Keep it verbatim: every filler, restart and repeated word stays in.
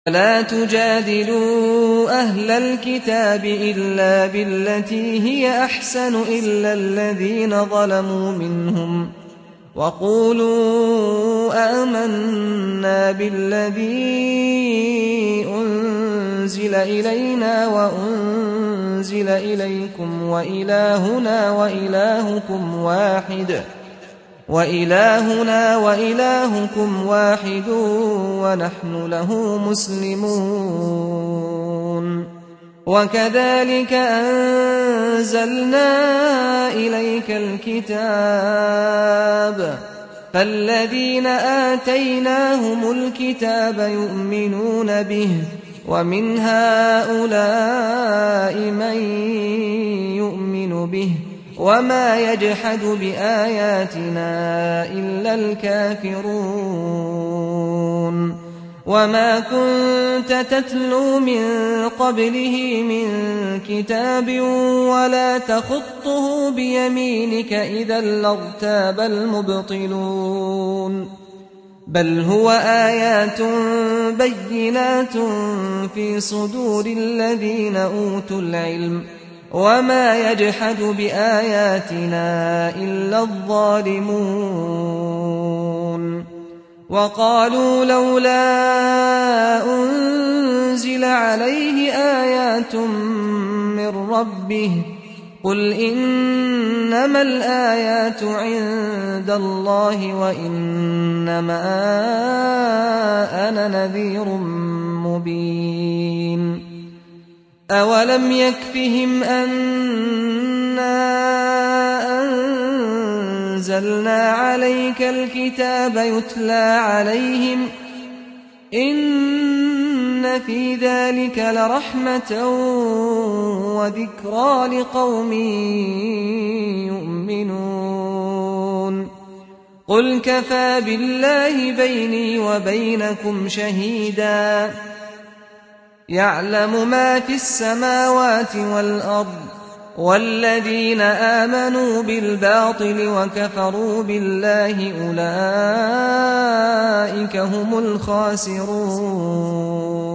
ولا تجادلوا أهل الكتاب إلا بالتي هي أحسن إلا الذين ظلموا منهم وقولوا آمنا بالذي أنزل إلينا وأنزل إليكم وإلهنا وإلهكم واحد وإلهنا وإلهكم واحد ونحن له مسلمون وكذلك أنزلنا إليك الكتاب فالذين آتيناهم الكتاب يؤمنون به ومن هؤلاء من يؤمن به وما يجحد بآياتنا إلا الكافرون وما كنت تتلو من قبله من كتاب ولا تخطه بيمينك إذا لارتاب المبطلون بل هو آيات بينات في صدور الذين أوتوا العلم وما يجحد بآياتنا إلا الظالمون وقالوا لولا أنزل عليه آيات من ربه قل إنما الآيات عند الله وإنما أنا نذير مبين أولم يكفهم أنا أنزلنا عليك الكتاب يتلى عليهم إن في ذلك لرحمة وذكرى لقوم يؤمنون قل كفى بالله بيني وبينكم شهيدا يعلم ما في السماوات والأرض والذين آمنوا بالباطل وكفروا بالله أولئك هم الخاسرون